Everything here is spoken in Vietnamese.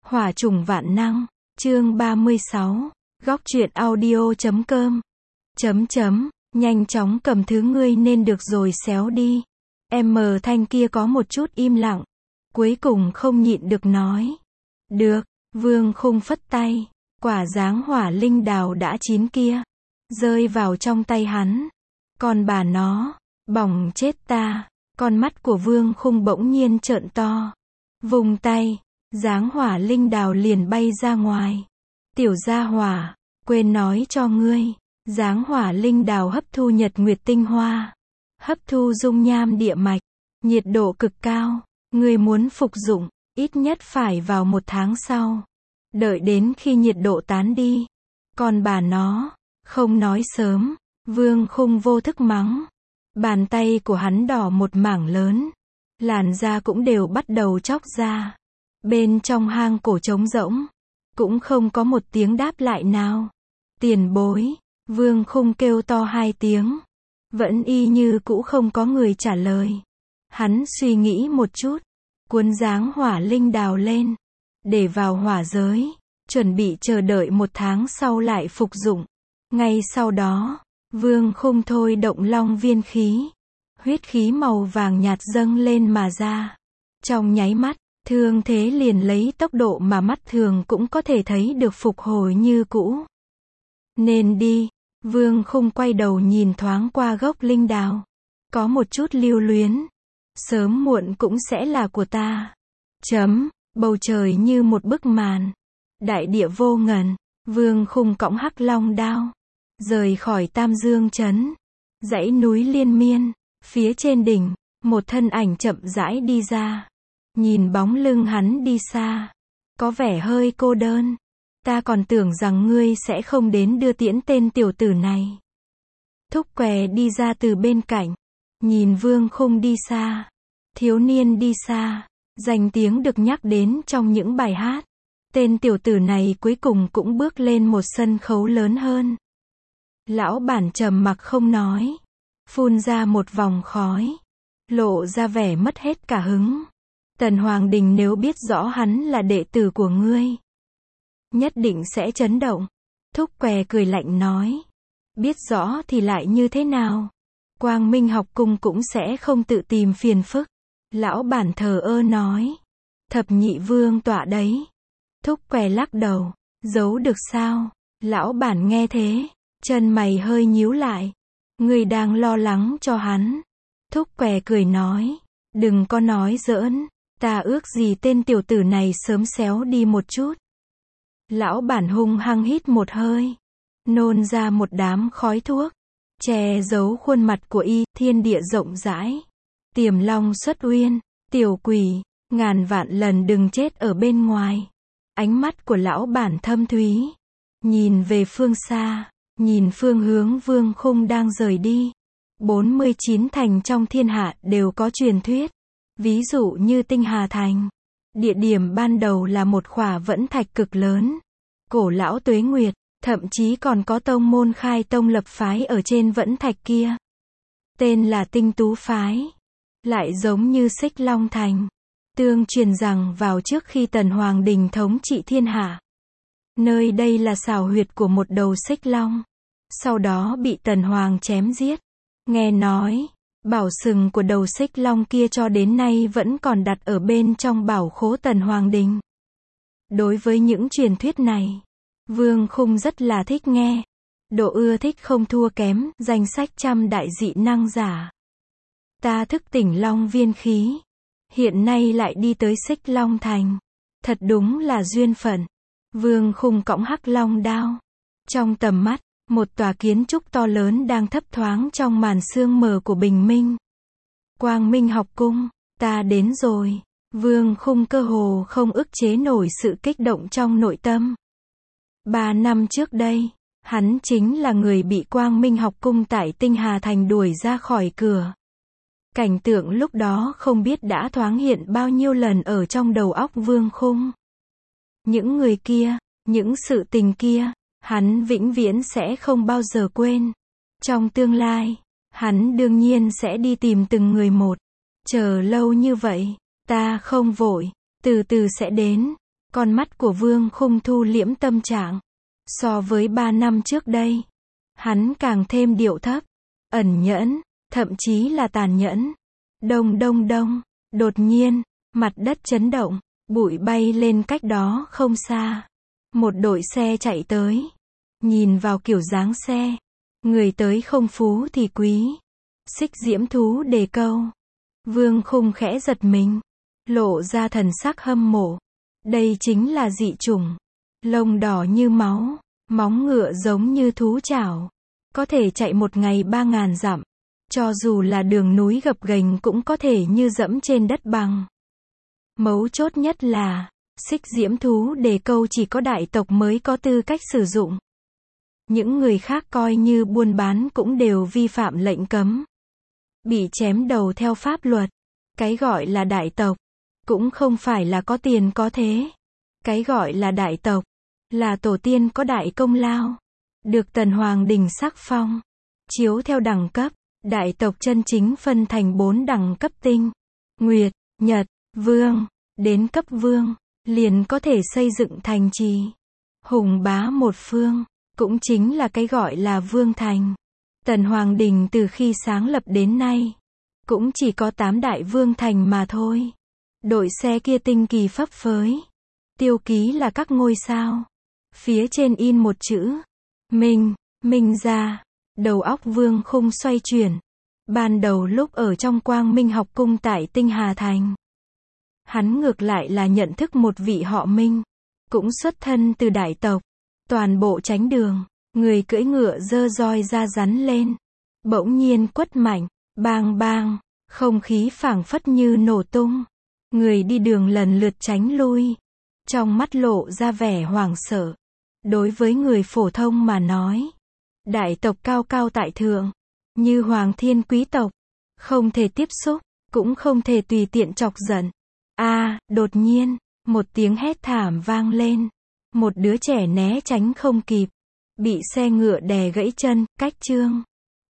Hỏa trùng vạn năng, chương 36, góc truyện audio.com, nhanh chóng cầm thứ ngươi nên được rồi xéo đi. Thanh kia có một chút im lặng, cuối cùng không nhịn được nói. Được, Vương Khung phất tay, quả dáng hỏa linh đào đã chín kia, rơi vào trong tay hắn. Còn bà nó, bỏng chết ta, con mắt của Vương Khung bỗng nhiên trợn to. Vùng tay, dáng hỏa linh đào liền bay ra ngoài. Tiểu gia hỏa, quên nói cho ngươi, dáng hỏa linh đào hấp thu nhật nguyệt tinh hoa, hấp thu dung nham địa mạch, nhiệt độ cực cao, ngươi muốn phục dụng, ít nhất phải vào 1 tháng sau. Đợi đến khi nhiệt độ tán đi. Còn bà nó, không nói sớm, Vương Khung vô thức mắng. Bàn tay của hắn đỏ một mảng lớn, làn da cũng đều bắt đầu chóc ra. Bên trong hang cổ trống rỗng, cũng không có một tiếng đáp lại nào. Tiền bối, Vương Khung kêu to 2 tiếng, vẫn y như cũ không có người trả lời. Hắn suy nghĩ một chút, cuốn dáng hỏa linh đào lên, để vào hỏa giới, chuẩn bị chờ đợi 1 tháng sau lại phục dụng. Ngay sau đó, Vương Khung thôi động long viên khí, huyết khí màu vàng nhạt dâng lên mà ra. Trong nháy mắt, thương thế liền lấy tốc độ mà mắt thường cũng có thể thấy được phục hồi như cũ. Nên đi, Vương Khung quay đầu nhìn thoáng qua gốc linh đào, có một chút lưu luyến. Sớm muộn cũng sẽ là của ta. Bầu trời như một bức màn, đại địa vô ngần. Vương Khung cõng hắc long đao, rời khỏi Tam Dương trấn, dãy núi liên miên. Phía trên đỉnh, một thân ảnh chậm rãi đi ra. Nhìn bóng lưng hắn đi xa, có vẻ hơi cô đơn. Ta còn tưởng rằng ngươi sẽ không đến đưa tiễn tên tiểu tử này. Thúc Què đi ra từ bên cạnh, nhìn Vương Khung đi xa. Thiếu niên đi xa, danh tiếng được nhắc đến trong những bài hát. Tên tiểu tử này cuối cùng cũng bước lên một sân khấu lớn hơn. Lão bản trầm mặc không nói, phun ra một vòng khói, lộ ra vẻ mất hết cả hứng. Tần Hoàng Đình nếu biết rõ hắn là đệ tử của ngươi, nhất định sẽ chấn động. Thúc Què cười lạnh nói, biết rõ thì lại như thế nào? Quang Minh học cung cũng sẽ không tự tìm phiền phức. Lão bản thờ ơ nói, thập nhị vương tọa đấy. Thúc Què lắc đầu, giấu được sao? Lão bản nghe thế, chân mày hơi nhíu lại. Ngươi đang lo lắng cho hắn. Thúc Què cười nói, đừng có nói giỡn, ta ước gì tên tiểu tử này sớm xéo đi một chút. Lão bản hung hăng hít một hơi, nôn ra một đám khói thuốc, che giấu khuôn mặt của y. Thiên địa rộng rãi, Tiềm Long xuất uyên, tiểu quỷ, ngàn vạn lần đừng chết ở bên ngoài. Ánh mắt của lão bản thâm thúy, nhìn về phương xa, nhìn phương hướng Vương Khung đang rời đi. 49 thành trong thiên hạ đều có truyền thuyết, ví dụ như Tinh Hà Thành. Địa điểm ban đầu là một khỏa vẫn thạch cực lớn, cổ lão tuế nguyệt, thậm chí còn có tông môn khai tông lập phái ở trên vẫn thạch kia. Tên là Tinh Tú Phái. Lại giống như Xích Long Thành, tương truyền rằng vào trước khi Tần Hoàng Đình thống trị thiên hạ, nơi đây là xào huyệt của một đầu xích long, sau đó bị Tần Hoàng chém giết. Nghe nói, bảo sừng của đầu xích long kia cho đến nay vẫn còn đặt ở bên trong bảo khố Tần Hoàng Đình. Đối với những truyền thuyết này, Vương Khung rất là thích nghe. Độ ưa thích không thua kém danh sách 100 đại dị năng giả. Ta thức tỉnh long viên khí, hiện nay lại đi tới Xích Long Thành. Thật đúng là duyên phận. Vương Khung cõng hắc long đao. Trong tầm mắt, một tòa kiến trúc to lớn đang thấp thoáng trong màn sương mờ của bình minh. Quang Minh học cung, ta đến rồi. Vương Khung cơ hồ không ức chế nổi sự kích động trong nội tâm. 3 năm trước đây, hắn chính là người bị Quang Minh học cung tại Tinh Hà Thành đuổi ra khỏi cửa. Cảnh tượng lúc đó không biết đã thoáng hiện bao nhiêu lần ở trong đầu óc Vương Khung. Những người kia, những sự tình kia, hắn vĩnh viễn sẽ không bao giờ quên. Trong tương lai, hắn đương nhiên sẽ đi tìm từng người một. Chờ lâu như vậy, ta không vội, từ từ sẽ đến. Con mắt của Vương Khung thu liễm tâm trạng. So với 3 năm trước đây, hắn càng thêm điệu thấp, ẩn nhẫn, thậm chí là tàn nhẫn. Đông đông đông, đột nhiên, mặt đất chấn động, bụi bay lên cách đó không xa. Một đội xe chạy tới. Nhìn vào kiểu dáng xe, người tới không phú thì quý. Xích diễm thú đề câu. Vương Khung khẽ giật mình, lộ ra thần sắc hâm mộ. Đây chính là dị chủng. Lông đỏ như máu, móng ngựa giống như thú chảo. Có thể chạy một ngày 3.000 dặm. Cho dù là đường núi gập ghềnh cũng có thể như dẫm trên đất bằng. Mấu chốt nhất là, xích diễm thú đề câu chỉ có đại tộc mới có tư cách sử dụng. Những người khác coi như buôn bán cũng đều vi phạm lệnh cấm. Bị chém đầu theo pháp luật. Cái gọi là đại tộc, cũng không phải là có tiền có thế. Cái gọi là đại tộc, là tổ tiên có đại công lao. Được Tần Hoàng Đình sắc phong. Chiếu theo đẳng cấp, đại tộc chân chính phân thành 4 đẳng cấp tinh. Nguyệt, Nhật, Vương. Đến cấp Vương, liền có thể xây dựng thành trì. Hùng bá một phương, cũng chính là cái gọi là Vương thành. Tần Hoàng Đình từ khi sáng lập đến nay, cũng chỉ có 8 đại vương thành mà thôi. Đội xe kia tinh kỳ phấp phới. Tiêu ký là các ngôi sao. Phía trên in một chữ. Minh, Minh ra. Đầu óc Vương Khung xoay chuyển. Ban đầu lúc ở trong Quang Minh học cung tại Tinh Hà Thành, hắn ngược lại là nhận thức một vị họ Minh, cũng xuất thân từ đại tộc. Toàn bộ chánh đường, người cưỡi ngựa giơ roi ra rắn lên. Bỗng nhiên quất mạnh, bang bang, không khí phảng phất như nổ tung. Người đi đường lần lượt tránh lui, trong mắt lộ ra vẻ hoảng sợ. Đối với người phổ thông mà nói, đại tộc cao cao tại thượng, như hoàng thiên quý tộc, không thể tiếp xúc, cũng không thể tùy tiện chọc giận. Đột nhiên, một tiếng hét thảm vang lên. Một đứa trẻ né tránh không kịp, bị xe ngựa đè gãy chân. Cách chương